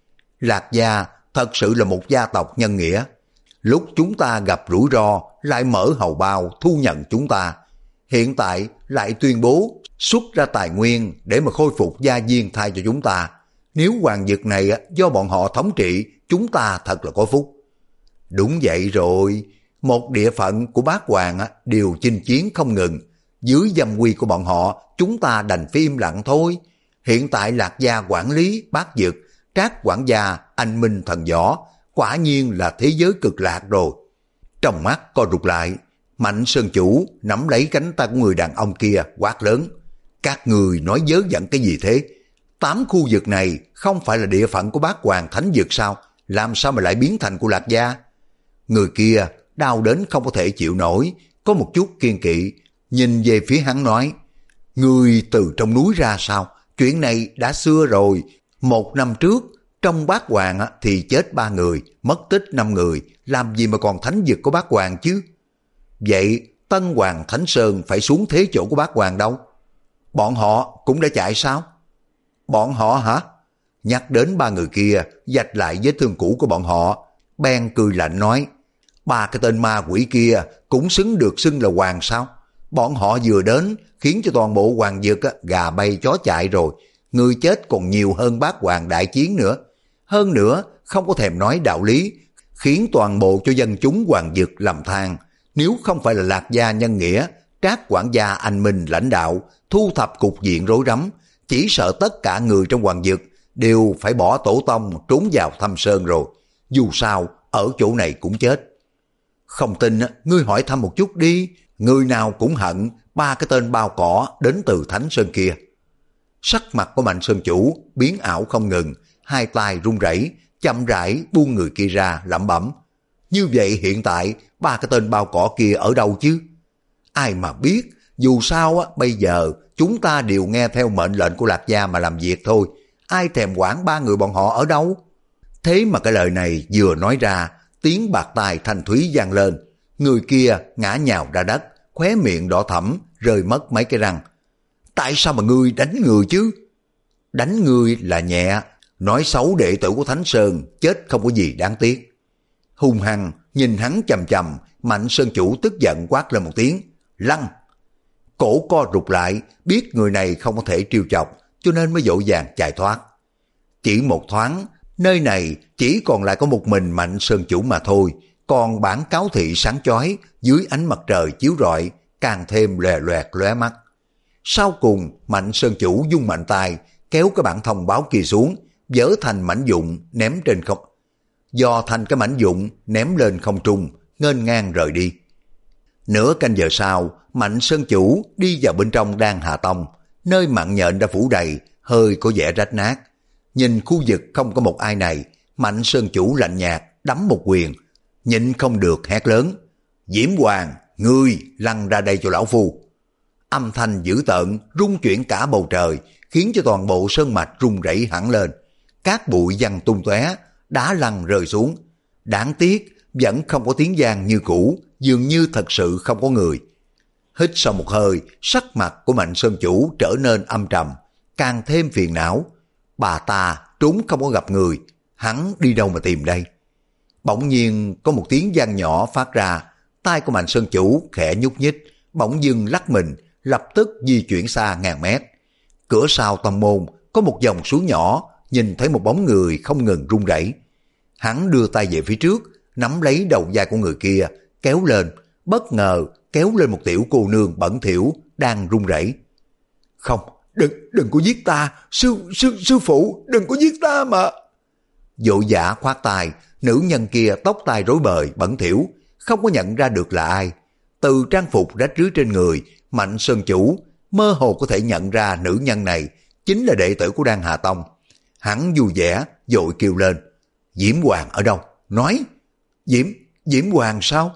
Lạc Gia thật sự là một gia tộc nhân nghĩa. Lúc chúng ta gặp rủi ro lại mở hầu bao thu nhận chúng ta, hiện tại lại tuyên bố xuất ra tài nguyên để mà khôi phục gia viên thay cho chúng ta. Nếu hoàng vực này do bọn họ thống trị, chúng ta thật là có phúc. Đúng vậy rồi, một địa phận của bát hoàng đều chinh chiến không ngừng. Dưới dâm uy của bọn họ, chúng ta đành phải im lặng thôi. Hiện tại Lạc Gia quản lý bát vực, Trác quản gia anh minh thần võ, quả nhiên là thế giới cực lạc rồi. Trong mắt co rụt lại, Mạnh Sơn chủ nắm lấy cánh tay của người đàn ông kia quát lớn. Các người nói vớ vẩn cái gì thế? Tám khu vực này không phải là địa phận của bát hoàng thánh vực sao? Làm sao mà lại biến thành của Lạc Gia? Người kia đau đến không có thể chịu nổi, có một chút kiên kỵ, nhìn về phía hắn nói. Người từ trong núi ra sao? Chuyện này đã xưa rồi. Một năm trước, trong bát hoàng thì chết ba người, mất tích năm người, làm gì mà còn thánh vực của bát hoàng chứ? Vậy Tân Hoàng Thánh Sơn phải xuống thế chỗ của bát hoàng đâu? Bọn họ cũng đã chạy sao? Bọn họ hả? nhắc đến ba người kia vạch lại vết thương cũ của bọn họ, bèn cười lạnh nói, ba cái tên ma quỷ kia cũng xứng được xưng là hoàng sao? Bọn họ vừa đến khiến cho toàn bộ hoàng dực gà bay chó chạy rồi, người chết còn nhiều hơn bát hoàng đại chiến nữa. Hơn nữa không có thèm nói đạo lý, khiến toàn bộ cho dân chúng hoàng dực lầm than. Nếu không phải là Lạc Gia nhân nghĩa, Trác quản gia anh minh lãnh đạo thu thập cục diện rối rắm, chỉ sợ tất cả người trong hoàng dực đều phải bỏ tổ tông trốn vào thâm sơn rồi. Dù sao ở chỗ này cũng chết. Không tin ngươi hỏi thăm một chút đi, người nào cũng hận ba cái tên bao cỏ đến từ Thánh Sơn kia. Sắc mặt của Mạnh Sơn Chủ biến ảo không ngừng, hai tay run rẩy, chậm rãi buông người kia ra lẩm bẩm. Như vậy hiện tại ba cái tên bao cỏ kia ở đâu chứ? Ai mà biết, dù sao á, bây giờ chúng ta đều nghe theo mệnh lệnh của Lạc Gia mà làm việc thôi, ai thèm quản ba người bọn họ ở đâu? Thế mà cái lời này vừa nói ra, tiếng bạc tai thanh thúy vang lên, người kia ngã nhào ra đất, khóe miệng đỏ thẫm, rơi mất mấy cái răng. Tại sao mà ngươi đánh người chứ? Đánh ngươi là nhẹ, nói xấu đệ tử của Thánh Sơn, chết không có gì đáng tiếc. Hung hăng nhìn hắn chầm chầm, Mạnh Sơn Chủ tức giận quát lên một tiếng, lăn. Cổ co rụt lại, biết người này không có thể trêu chọc, cho nên mới vội vàng chạy thoát. Chỉ một thoáng, nơi này chỉ còn lại có một mình Mạnh Sơn Chủ mà thôi, còn bản cáo thị sáng chói dưới ánh mặt trời chiếu rọi càng thêm lòe loẹt lóe mắt. Sau cùng Mạnh Sơn Chủ dung mạnh tay kéo cái bản thông báo kia xuống, vỡ thành mảnh vụn ném trên không, dò thành cái mảnh vụn ném lên không trung, nghênh ngang rời đi. Nửa canh giờ sau, Mạnh Sơn Chủ đi vào bên trong Đan Hà Tông, nơi mạng nhện đã phủ đầy, hơi có vẻ rách nát. Nhìn khu vực không có một ai này, Mạnh Sơn Chủ lạnh nhạt đấm một quyền, nhịn không được hét lớn, Diễm Hoàng, ngươi lăn ra đây cho lão phu. Âm thanh dữ tợn rung chuyển cả bầu trời, khiến cho toàn bộ sơn mạch rung rẩy hẳn lên. Cát bụi văng tung tóe, đá lăn rơi xuống. Đáng tiếc vẫn không có tiếng vang như cũ, dường như thật sự không có người. Hít sau một hơi, sắc mặt của Mạnh Sơn Chủ trở nên âm trầm, càng thêm phiền não. Bà ta trốn không có gặp người, hắn đi đâu mà tìm đây? Bỗng nhiên có một tiếng vang nhỏ phát ra, tay của Mạnh Sơn Chủ khẽ nhúc nhích, bỗng dưng lắc mình, lập tức di chuyển xa ngàn mét. Cửa sau tông môn có một dòng suối nhỏ, nhìn thấy một bóng người không ngừng rung rẩy. Hắn đưa tay về phía trước, nắm lấy đầu vai của người kia, kéo lên, bất ngờ kéo lên một tiểu cô nương bẩn thỉu đang run rẩy. Không, đừng, đừng có giết ta, sư, sư, sư phụ, đừng có giết ta mà. Vội vã khoát tay, nữ nhân kia tóc tai rối bời, bẩn thỉu, không có nhận ra được là ai. Từ trang phục rách rưới trên người, Mạnh Sơn Chủ mơ hồ có thể nhận ra nữ nhân này chính là đệ tử của Đan Hà Tông. Hắn vui vẻ, vội kêu lên, Diễm Hoàng ở đâu? Nói, Diễm, Diễm Hoàng sao?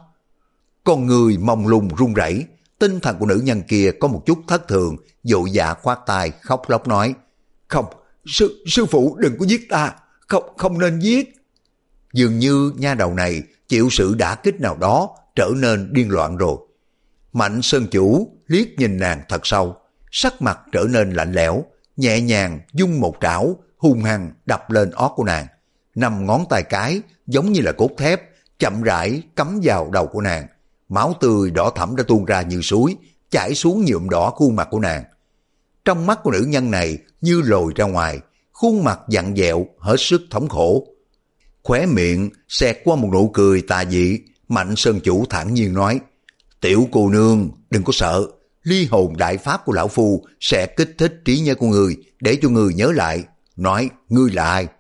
Con người mông lung run rẩy, tinh thần của nữ nhân kia có một chút thất thường, vội vã khoát tay khóc lóc nói, không, sư, sư phụ đừng có giết ta, không, không nên giết. Dường như nha đầu này chịu sự đả kích nào đó, trở nên điên loạn rồi. Mạnh Sơn Chủ liếc nhìn nàng thật sâu, sắc mặt trở nên lạnh lẽo, nhẹ nhàng dung một trảo hung hăng đập lên ót của nàng. Năm ngón tay cái giống như là cốt thép, chậm rãi cắm vào đầu của nàng. Máu tươi đỏ thẫm đã tuôn ra như suối, chảy xuống nhuộm đỏ khuôn mặt của nàng. Trong mắt của nữ nhân này như lồi ra ngoài, khuôn mặt vặn vẹo hết sức thống khổ. Khóe miệng xẹt qua một nụ cười tà dị, Mạnh Sơn Chủ thản nhiên nói, tiểu cô nương đừng có sợ, ly hồn đại pháp của lão phu sẽ kích thích trí nhớ của người để cho người nhớ lại. Nói ngươi là ai?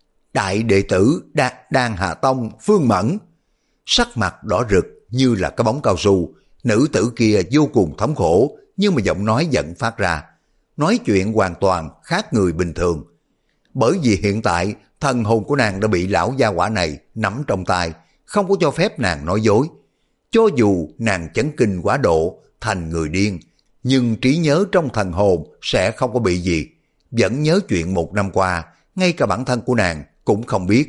Đại đệ tử Đan, Đan Hà Tông Phương Mẫn. Sắc mặt đỏ rực như là cái bóng cao su, nữ tử kia vô cùng thống khổ, nhưng mà giọng nói vẫn phát ra, nói chuyện hoàn toàn khác người bình thường. Bởi vì hiện tại thần hồn của nàng đã bị lão gia hỏa này nắm trong tay, không có cho phép nàng nói dối. Cho dù nàng chấn kinh quá độ thành người điên, nhưng trí nhớ trong thần hồn sẽ không có bị gì, vẫn nhớ chuyện một năm qua, ngay cả bản thân của nàng cũng không biết.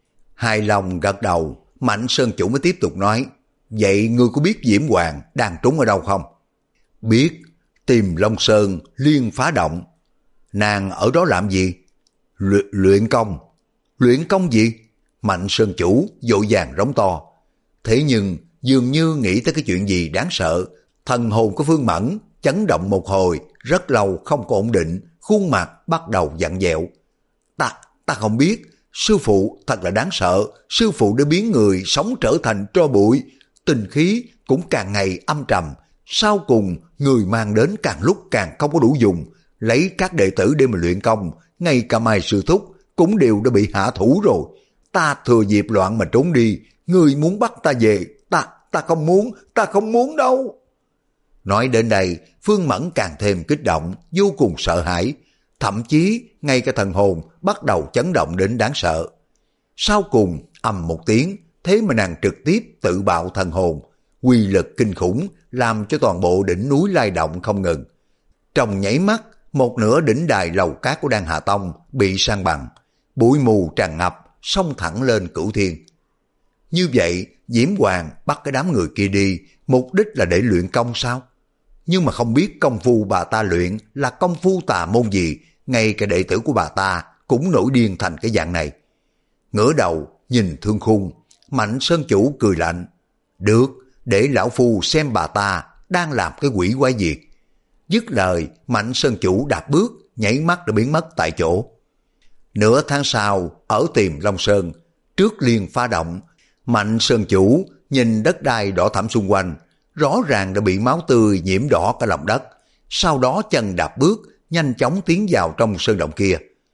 Hài lòng gật đầu, Mạnh Sơn Chủ mới tiếp tục nói, vậy ngươi có biết Diễm Hoàng đang trốn ở đâu không? Biết, tìm Long Sơn liên phá động. Nàng ở đó làm gì? Luyện, luyện công? Luyện công gì? Mạnh Sơn Chủ vội vàng rống to. Thế nhưng dường như nghĩ tới cái chuyện gì đáng sợ, thần hồn của Phương Mẫn chấn động một hồi, rất lâu không có ổn định, khuôn mặt bắt đầu vặn vẹo. Ta, ta không biết, sư phụ thật là đáng sợ, sư phụ đã biến người sống trở thành tro bụi, tinh khí cũng càng ngày âm trầm, sau cùng người mang đến càng lúc càng không có đủ dùng, lấy các đệ tử để mà luyện công, ngay cả Mai sư thúc cũng đều đã bị hạ thủ rồi. Ta thừa dịp loạn mà trốn đi, người muốn bắt ta về, ta, ta không muốn, ta không muốn đâu. Nói đến đây, Phương Mẫn càng thêm kích động, vô cùng sợ hãi, thậm chí ngay cả thần hồn bắt đầu chấn động đến đáng sợ. Sau cùng, ầm một tiếng, thế mà nàng trực tiếp tự bạo thần hồn, quy lực kinh khủng làm cho toàn bộ đỉnh núi lay động không ngừng. Trong nháy mắt, một nửa đỉnh đài lầu cát của Đan Hà Tông bị san bằng, bụi mù tràn ngập, xông thẳng lên cửu thiên. Như vậy, Diễm Hoàng bắt cái đám người kia đi, mục đích là để luyện công sao? Nhưng mà không biết công phu bà ta luyện là công phu tà môn gì, ngay cả đệ tử của bà ta cũng nổi điên thành cái dạng này. Ngửa đầu, nhìn Thương Khung, Mạnh Sơn Chủ cười lạnh. Được, để lão phu xem bà ta đang làm cái quỷ quái gì. Dứt lời, Mạnh Sơn Chủ đạp bước, nhảy mắt đã biến mất tại chỗ. Nửa tháng sau, ở Tiềm Long Sơn, trước Liên Phá Động, Mạnh Sơn Chủ nhìn đất đai đỏ thẫm xung quanh, rõ ràng đã bị máu tươi nhiễm đỏ cả lòng đất, sau đó chân đạp bước, nhanh chóng tiến vào trong sơn động kia.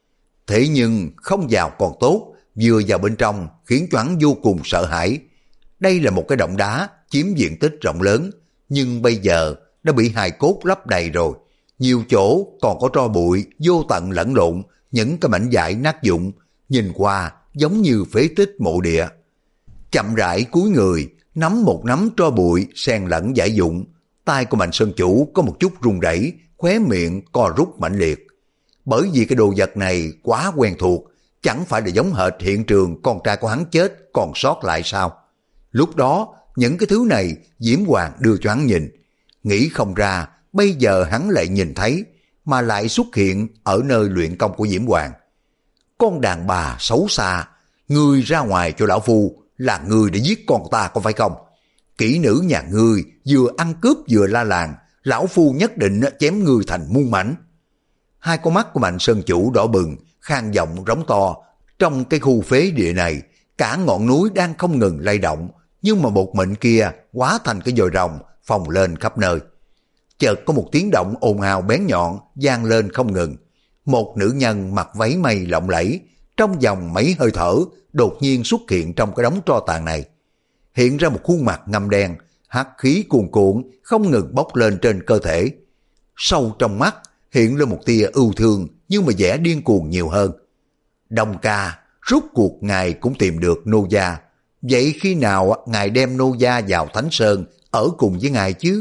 Thế nhưng không vào còn tốt, vừa vào bên trong khiến cho hắn vô cùng sợ hãi. Đây là một cái động đá chiếm diện tích rộng lớn, nhưng bây giờ đã bị hài cốt lấp đầy rồi. Nhiều chỗ còn có tro bụi vô tận lẫn lộn, những cái mảnh vải nát vụn, nhìn qua giống như phế tích mộ địa. Chậm rãi cúi người, nắm một nắm tro bụi xen lẫn vải vụn, tay của Mạnh Sơn Chủ có một chút run rẩy, khóe miệng co rút mãnh liệt. Bởi vì cái đồ vật này quá quen thuộc, chẳng phải là giống hệt hiện trường con trai của hắn chết còn sót lại sao? Lúc đó, những cái thứ này Diễm Hoàng đưa cho hắn nhìn. Nghĩ không ra, bây giờ hắn lại nhìn thấy, mà lại xuất hiện ở nơi luyện công của Diễm Hoàng. Con đàn bà xấu xa, ngươi ra ngoài cho lão phu, là ngươi để giết con ta có phải không? Kỹ nữ nhà ngươi vừa ăn cướp vừa la làng, lão phu nhất định chém ngươi thành muôn mảnh. Hai con mắt của Mạnh Sơn Chủ đỏ bừng, khang giọng rống to. Trong cái khu phế địa này, cả ngọn núi đang không ngừng lay động, nhưng mà một mệnh kia hóa thành cái dòi rồng phồng lên khắp nơi. Chợt có một tiếng động ồn ào bén nhọn vang lên không ngừng. Một nữ nhân mặc váy mây lộng lẫy, trong vòng mấy hơi thở đột nhiên xuất hiện trong cái đống tro tàn này. Hiện ra một khuôn mặt ngăm đen, hắc khí cuồn cuộn không ngừng bốc lên trên cơ thể. Sâu trong mắt hiện lên một tia ưu thương, nhưng mà vẻ điên cuồng nhiều hơn. Đông ca, rốt cuộc ngài cũng tìm được nô gia. Vậy khi nào ngài đem nô gia vào Thánh Sơn ở cùng với ngài chứ?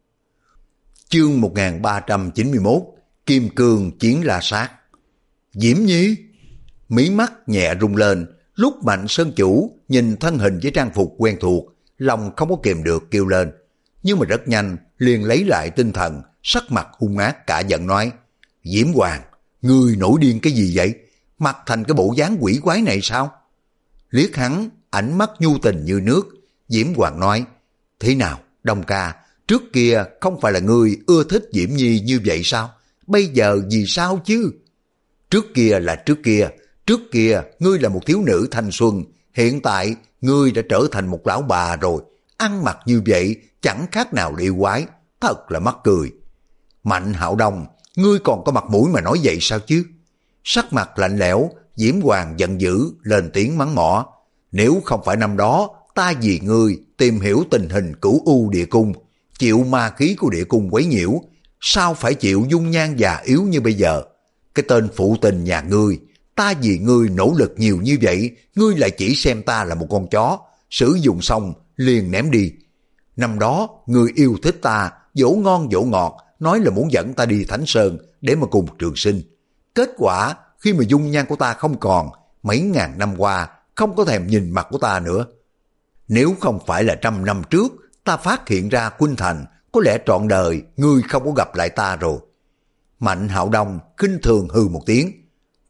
Chương một nghìn ba trăm chín mươi mốt, Kim Cương Chiến La Sát. Diễm Nhi? Mí mắt nhẹ rung lên, lúc Mạnh Sơn Chủ nhìn thân hình với trang phục quen thuộc, lòng không có kìm được kêu lên. Nhưng mà rất nhanh, liền lấy lại tinh thần, sắc mặt hung ác cả giận nói. Diễm Hoàng, ngươi nổi điên cái gì vậy? Mặt thành cái bộ dáng quỷ quái này sao? Liếc hắn, ánh mắt nhu tình như nước, Diễm Hoàng nói. Thế nào, Đông ca, trước kia không phải là ngươi ưa thích Diễm Nhi như vậy sao? Bây giờ vì sao chứ? Trước kia là trước kia, trước kia ngươi là một thiếu nữ thanh xuân, hiện tại ngươi đã trở thành một lão bà rồi, ăn mặc như vậy chẳng khác nào yêu quái, thật là mắc cười. Mạnh Hạo Đông, ngươi còn có mặt mũi mà nói vậy sao chứ? Sắc mặt lạnh lẽo, Diễm Hoàng giận dữ lên tiếng mắng mỏ. Nếu không phải năm đó ta vì ngươi tìm hiểu tình hình cửu u địa cung, chịu ma khí của địa cung quấy nhiễu, sao phải chịu dung nhan già yếu như bây giờ? Cái tên phụ tình nhà ngươi, ta vì ngươi nỗ lực nhiều như vậy, ngươi lại chỉ xem ta là một con chó, sử dụng xong liền ném đi. Năm đó ngươi yêu thích ta, dỗ ngon dỗ ngọt, nói là muốn dẫn ta đi Thánh Sơn để mà cùng trường sinh. Kết quả khi mà dung nhan của ta không còn, mấy ngàn năm qua không có thèm nhìn mặt của ta nữa. Nếu không phải là trăm năm trước ta phát hiện ra Khuynh Thành, có lẽ trọn đời ngươi không có gặp lại ta rồi. Mạnh Hạo Đông khinh thường hừ một tiếng.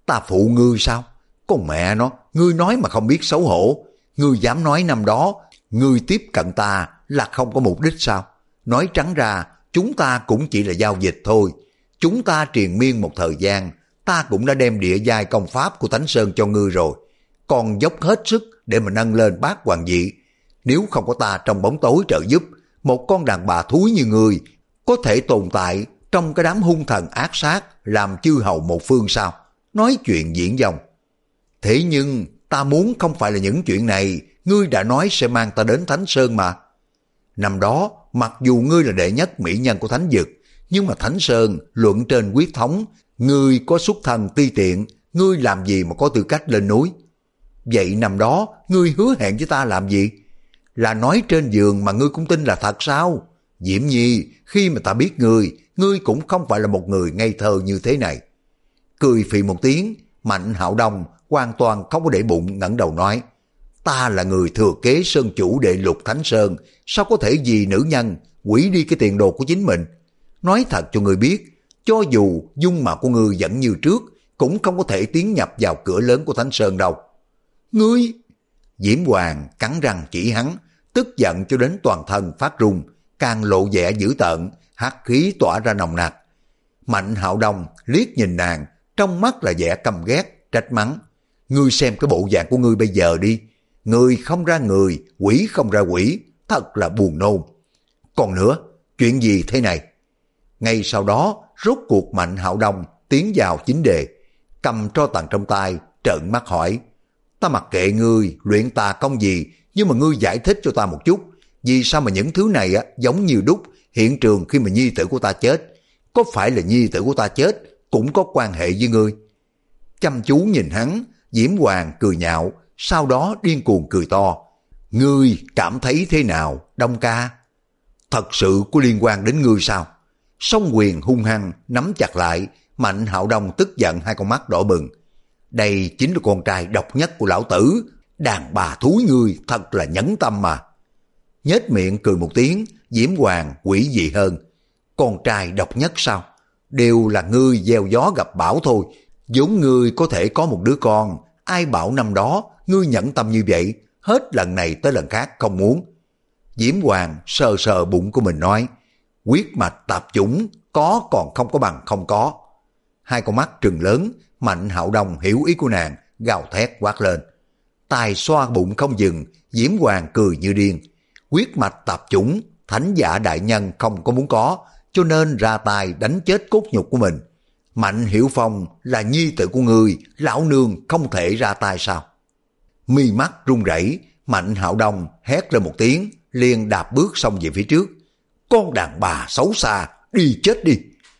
Ta phụ ngươi sao? Con mẹ nó, ngươi nói mà không biết xấu hổ. Ngươi dám nói năm đó, ngươi tiếp cận ta là không có mục đích sao? Nói trắng ra, chúng ta cũng chỉ là giao dịch thôi. Chúng ta triền miên một thời gian, ta cũng đã đem địa giai công pháp của Thánh Sơn cho ngươi rồi. Còn dốc hết sức để mà nâng lên bát hoàng vị. Nếu không có ta trong bóng tối trợ giúp, một con đàn bà thúi như ngươi có thể tồn tại trong cái đám hung thần ác sát làm chư hầu một phương sao? Nói chuyện diễn dông. Thế nhưng ta muốn không phải là những chuyện này, ngươi đã nói sẽ mang ta đến Thánh Sơn mà. Năm đó, mặc dù ngươi là đệ nhất mỹ nhân của Thánh Vực, nhưng mà Thánh Sơn luận trên quyết thống, ngươi có xuất thân ti tiện, ngươi làm gì mà có tư cách lên núi? Vậy năm đó, ngươi hứa hẹn với ta làm gì? Là nói trên giường mà ngươi cũng tin là thật sao? Diễm Nhi, khi mà ta biết ngươi, ngươi cũng không phải là một người ngây thơ như thế này. Cười phì một tiếng, Mạnh Hạo Đông hoàn toàn không có để bụng, ngẩng đầu nói, ta là người thừa kế sơn chủ đệ lục Thánh Sơn, sao có thể vì nữ nhân hủy đi cái tiền đồ của chính mình? Nói thật cho ngươi biết, cho dù dung mạo của ngươi vẫn như trước, cũng không có thể tiến nhập vào cửa lớn của Thánh Sơn đâu. Ngươi! Diễm Hoàng cắn răng chỉ hắn, tức giận cho đến toàn thân phát run, càng lộ vẻ dữ tợn, hắc khí tỏa ra nồng nặc. Mạnh Hạo Đông liếc nhìn nàng, trong mắt là vẻ căm ghét, trách mắng. Ngươi xem cái bộ dạng của ngươi bây giờ đi, người không ra người, quỷ không ra quỷ, thật là buồn nôn. Còn nữa, chuyện gì thế này? Ngay sau đó, rốt cuộc Mạnh Hạo Đông tiến vào chính đề, cầm tro tàn trong tay, trợn mắt hỏi. Ta mặc kệ ngươi luyện tà công gì, nhưng mà ngươi giải thích cho ta một chút, vì sao mà những thứ này á giống như đúc hiện trường khi mà nhi tử của ta chết? Có phải là nhi tử của ta chết cũng có quan hệ với ngươi? Chăm chú nhìn hắn, Diễm Hoàng cười nhạo, sau đó điên cuồng cười to. Ngươi cảm thấy thế nào, Đông ca? Thật sự có liên quan đến ngươi sao? Song quyền hung hăng nắm chặt lại, Mạnh Hạo Đông tức giận, hai con mắt đỏ bừng. Đây chính là con trai độc nhất của lão tử, đàn bà thúi ngươi thật là nhẫn tâm mà. Nhếch miệng cười một tiếng, Diễm Hoàng quỷ dị hơn. Con trai độc nhất sao? Đều là ngươi gieo gió gặp bão thôi. Vốn ngươi có thể có một đứa con, ai bảo năm đó ngươi nhẫn tâm như vậy, hết lần này tới lần khác không muốn. Diễm Hoàng sờ sờ bụng của mình nói, huyết mạch tạp chủng có còn không có bằng không có. Hai con mắt trừng lớn, Mạnh Hạo Đông hiểu ý của nàng, gào thét quát lên. Tài xoa bụng không dừng, Diễm Hoàng cười như điên. Huyết mạch tạp chủng, thánh giả đại nhân không có muốn có, cho nên ra tay đánh chết cốt nhục của mình. Mạnh Hiểu Phong là nhi tử của ngươi, lão nương không thể ra tay sao? Mi mắt run rẩy, Mạnh Hạo Đông hét lên một tiếng, liền đạp bước xông về phía trước. Con đàn bà xấu xa, đi chết đi!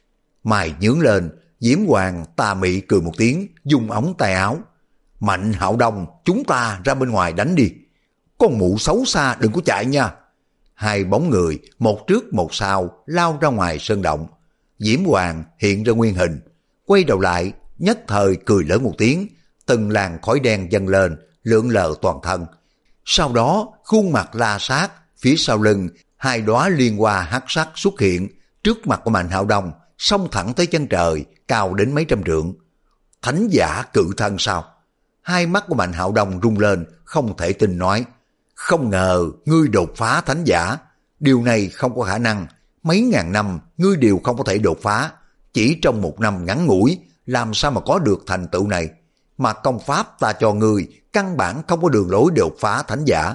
Mày nhướng lên, Diễm Hoàng tà mị cười một tiếng, dùng ống tay áo. Mạnh Hạo Đông, chúng ta ra bên ngoài đánh đi. Con mụ xấu xa đừng có chạy nha. Hai bóng người, một trước một sau, lao ra ngoài sơn động. Diễm Hoàng hiện ra nguyên hình, quay đầu lại, nhất thời cười lớn một tiếng, từng làn khói đen dâng lên, lượn lờ toàn thân. Sau đó, khuôn mặt la sát, phía sau lưng, hai đóa liên hoa hắc sắc xuất hiện, trước mặt của Mạnh Hạo Đông, xông thẳng tới chân trời, cao đến mấy trăm trượng. Thánh giả cự thân sao? Hai mắt của Mạnh Hạo Đông rung lên, không thể tin nói. Không ngờ, ngươi đột phá thánh giả. Điều này không có khả năng. Mấy ngàn năm, ngươi đều không có thể đột phá. Chỉ trong một năm ngắn ngủi, làm sao mà có được thành tựu này? Mà công pháp ta cho ngươi, căn bản không có đường lối đột phá thánh giả.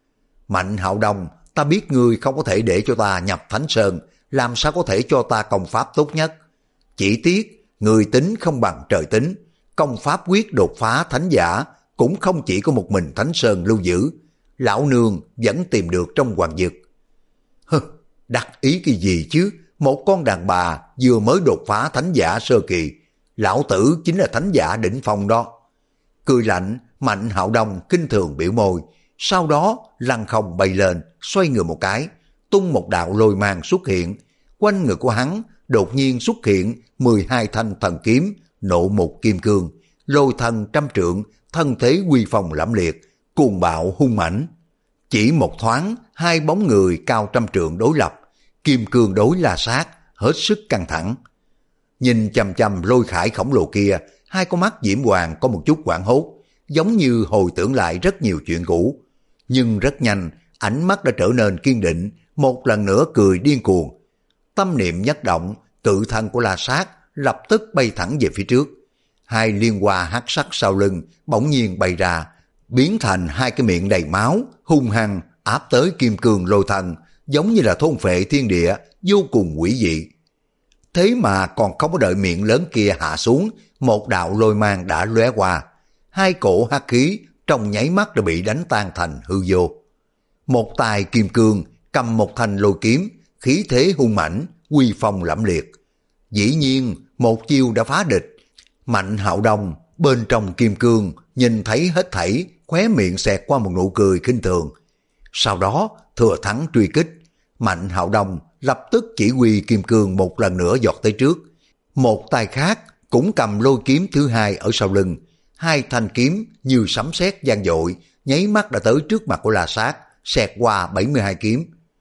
Mạnh Hạo Đông, ta biết ngươi không có thể để cho ta nhập Thánh Sơn, làm sao có thể cho ta công pháp tốt nhất? Chỉ tiếc, người tính không bằng trời tính. Công pháp quyết đột phá thánh giả cũng không chỉ có một mình Thánh Sơn lưu giữ. Lão nương vẫn tìm được trong hoàng dực. Hừ, đắc ý cái gì chứ? Một con đàn bà vừa mới đột phá thánh giả sơ kỳ. Lão tử chính là thánh giả đỉnh phong đó. Cười lạnh, Mạnh Hạo Đông kinh thường biểu môi. Sau đó lăng không bay lên, xoay người một cái, tung một đạo lôi mang xuất hiện. Quanh người của hắn đột nhiên xuất hiện mười hai thanh thần kiếm, nộ một kim cương, lôi thần trăm trượng, thân thế uy phong lẫm liệt, cuồng bạo hung mãnh. Chỉ một thoáng, hai bóng người cao trăm trượng đối lập, kim cương đối la sát, hết sức căng thẳng. Nhìn chằm chằm lôi khải khổng lồ kia, Hai con mắt Diễm Hoàng có một chút hoảng hốt, giống như hồi tưởng lại rất nhiều chuyện cũ. Nhưng rất nhanh, ánh mắt đã trở nên kiên định, một lần nữa cười điên cuồng. Tâm niệm nhất động, cự thân của La Sát lập tức bay thẳng về phía trước. Hai liên hoa hắc sắc sau lưng bỗng nhiên bay ra, biến thành hai cái miệng đầy máu, hung hăng áp tới kim cương lôi thần, giống như là thôn phệ thiên địa, vô cùng quỷ dị. Thế mà còn không có đợi miệng lớn kia hạ xuống, một đạo lôi mang đã lóe qua. Hai cổ hắc khí trong nháy mắt đã bị đánh tan thành hư vô. Một tay kim cương cầm một thanh lôi kiếm, khí thế hung mãnh, uy phong lẫm liệt. Dĩ nhiên một chiêu đã phá địch. Mạnh Hạo Đông bên trong kim cương nhìn thấy hết thảy, khóe miệng xẹt qua một nụ cười khinh thường. Sau đó thừa thắng truy kích, Mạnh Hạo Đông lập tức chỉ huy kim cương một lần nữa giọt tới trước. Một tay khác cũng cầm lôi kiếm thứ hai ở sau lưng. Hai thanh kiếm như sấm sét vang dội, nháy mắt đã tới trước mặt của La Sát, xẹt qua bảy mươi hai kiếm.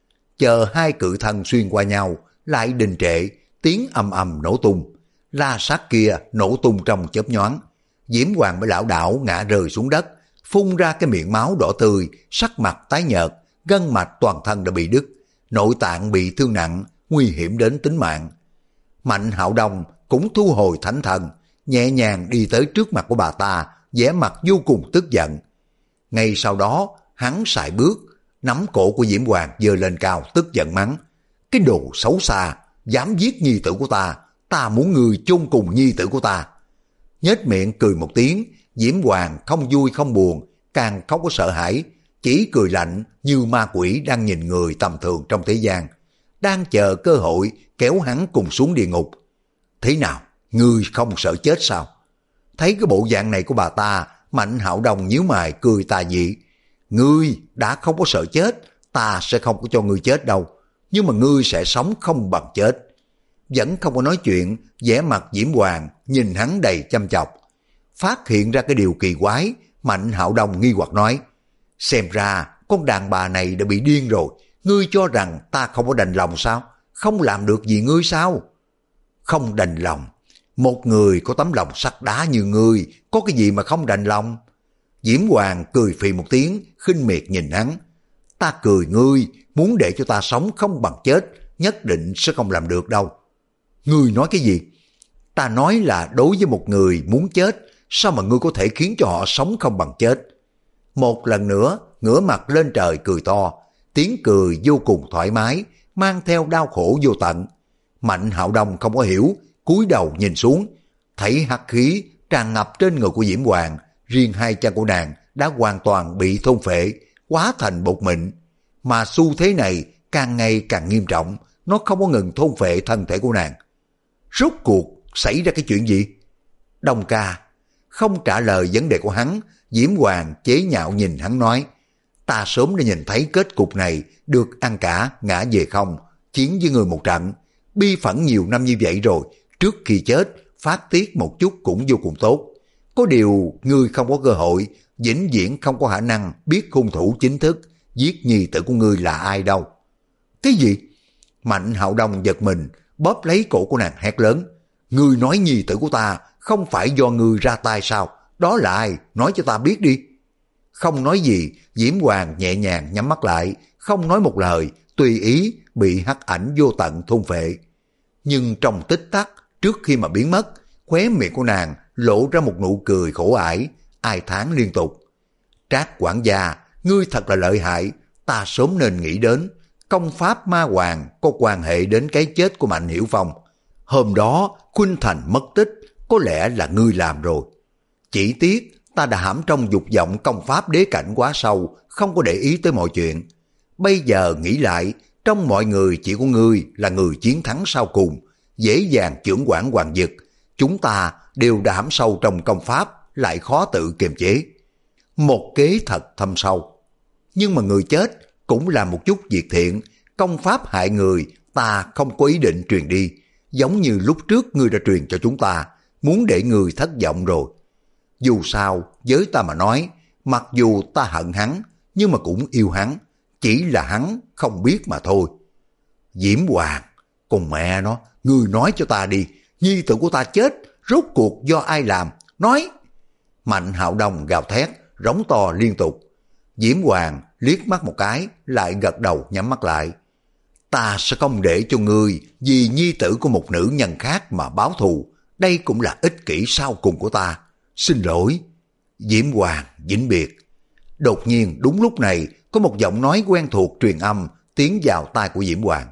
Chờ hai cự thân xuyên qua nhau, lại đình trệ, tiếng ầm ầm nổ tung. La Sát kia nổ tung trong chớp nhoáng. Diễm Hoàng mới lảo đảo ngã rơi xuống đất, phun ra cái miệng máu đỏ tươi, sắc mặt tái nhợt, gân mạch toàn thân đã bị đứt, nội tạng bị thương nặng, nguy hiểm đến tính mạng. Mạnh Hạo Đông cũng thu hồi thánh thần, nhẹ nhàng đi tới trước mặt của bà ta, vẻ mặt vô cùng tức giận. Ngay sau đó, hắn sải bước, nắm cổ của Diễm Hoàng giơ lên cao, tức giận mắng: cái đồ xấu xa, dám giết nhi tử của ta, ta muốn người chôn cùng nhi tử của ta. Nhếch miệng cười một tiếng, Diễm Hoàng không vui không buồn, càng không có sợ hãi, chỉ cười lạnh như ma quỷ đang nhìn người tầm thường trong thế gian, đang chờ cơ hội kéo hắn cùng xuống địa ngục. Thế nào, ngươi không sợ chết sao? Thấy cái bộ dạng này của bà ta, Mạnh Hạo Đông nhíu mày cười tà dị. Ngươi đã không có sợ chết, ta sẽ không có cho ngươi chết đâu, nhưng mà ngươi sẽ sống không bằng chết. Vẫn không có nói chuyện, vẻ mặt Diễm Hoàng nhìn hắn đầy chăm chọc. Phát hiện ra cái điều kỳ quái, Mạnh Hạo Đông nghi hoặc nói: xem ra con đàn bà này đã bị điên rồi, ngươi cho rằng ta không có đành lòng sao? Không làm được gì ngươi sao? Không đành lòng? Một người có tấm lòng sắt đá như ngươi, có cái gì mà không đành lòng? Diễm Hoàng cười phì một tiếng, khinh miệt nhìn hắn. Ta cười ngươi, muốn để cho ta sống không bằng chết, nhất định sẽ không làm được đâu. Ngươi nói cái gì? Ta nói là đối với một người muốn chết, sao mà ngươi có thể khiến cho họ sống không bằng chết? Một lần nữa, ngửa mặt lên trời cười to, tiếng cười vô cùng thoải mái, mang theo đau khổ vô tận. Mạnh Hạo Đông không có hiểu, cúi đầu nhìn xuống, thấy hắc khí tràn ngập trên người của Diễm Hoàng, riêng hai chân của nàng đã hoàn toàn bị thôn phệ, hóa thành bột mịn. Mà xu thế này càng ngày càng nghiêm trọng, nó không có ngừng thôn phệ thân thể của nàng. Rốt cuộc xảy ra cái chuyện gì? Đông ca không trả lời vấn đề của hắn. Diễm Hoàng chế nhạo nhìn hắn nói: ta sớm đã nhìn thấy kết cục này, được ăn cả ngã về không, chiến với người một trận, bi phẫn nhiều năm như vậy rồi, trước khi chết phát tiết một chút cũng vô cùng tốt. Có điều ngươi không có cơ hội, vĩnh viễn không có khả năng biết hung thủ chính thức giết nhi tử của ngươi là ai đâu. Cái gì? Mạnh Hạo Đông giật mình, bóp lấy cổ của nàng hét lớn: ngươi nói nhi tử của ta không phải do ngươi ra tay sao? Đó là ai? Nói cho ta biết đi. Không nói gì, Diễm Hoàng nhẹ nhàng nhắm mắt lại, không nói một lời, tùy ý bị hắc ảnh vô tận thôn phệ. Nhưng trong tích tắc, trước khi mà biến mất, khóe miệng của nàng lộ ra một nụ cười khổ ải, ai thán liên tục. Trác quản gia, ngươi thật là lợi hại, ta sớm nên nghĩ đến. Công pháp ma hoàng có quan hệ đến cái chết của Mạnh Hiểu Phong. Hôm đó, Khuynh Thành mất tích, có lẽ là ngươi làm rồi. Chỉ tiếc, ta đã hãm trong dục vọng công pháp đế cảnh quá sâu, không có để ý tới mọi chuyện. Bây giờ nghĩ lại, trong mọi người chỉ có ngươi là người chiến thắng sau cùng, dễ dàng chưởng quản hoàng dực. Chúng ta đều đã hãm sâu trong công pháp, lại khó tự kiềm chế. Một kế thật thâm sâu. Nhưng mà người chết cũng là một chút việc thiện, công pháp hại người ta không có ý định truyền đi, giống như lúc trước ngươi đã truyền cho chúng ta, muốn để người thất vọng rồi. Dù sao, với ta mà nói, mặc dù ta hận hắn, nhưng mà cũng yêu hắn, chỉ là hắn không biết mà thôi. Diễm Hoàng, con mẹ nó, ngươi nói cho ta đi, nhi tử của ta chết rốt cuộc do ai làm? Nói! Mạnh Hạo Đông gào thét, rống to liên tục. Diễm Hoàng liếc mắt một cái, lại gật đầu nhắm mắt lại. Ta sẽ không để cho ngươi vì nhi tử của một nữ nhân khác mà báo thù. Đây cũng là ích kỷ sau cùng của ta. Xin lỗi. Diễm Hoàng vĩnh biệt. Đột nhiên đúng lúc này có một giọng nói quen thuộc truyền âm tiến vào tai của Diễm Hoàng.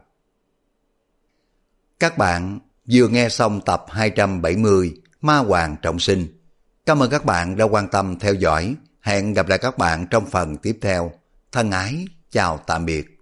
Các bạn vừa nghe xong tập hai trăm bảy mươi Ma Hoàng Trọng Sinh. Cảm ơn các bạn đã quan tâm theo dõi. Hẹn gặp lại các bạn trong phần tiếp theo. Thân ái, chào tạm biệt.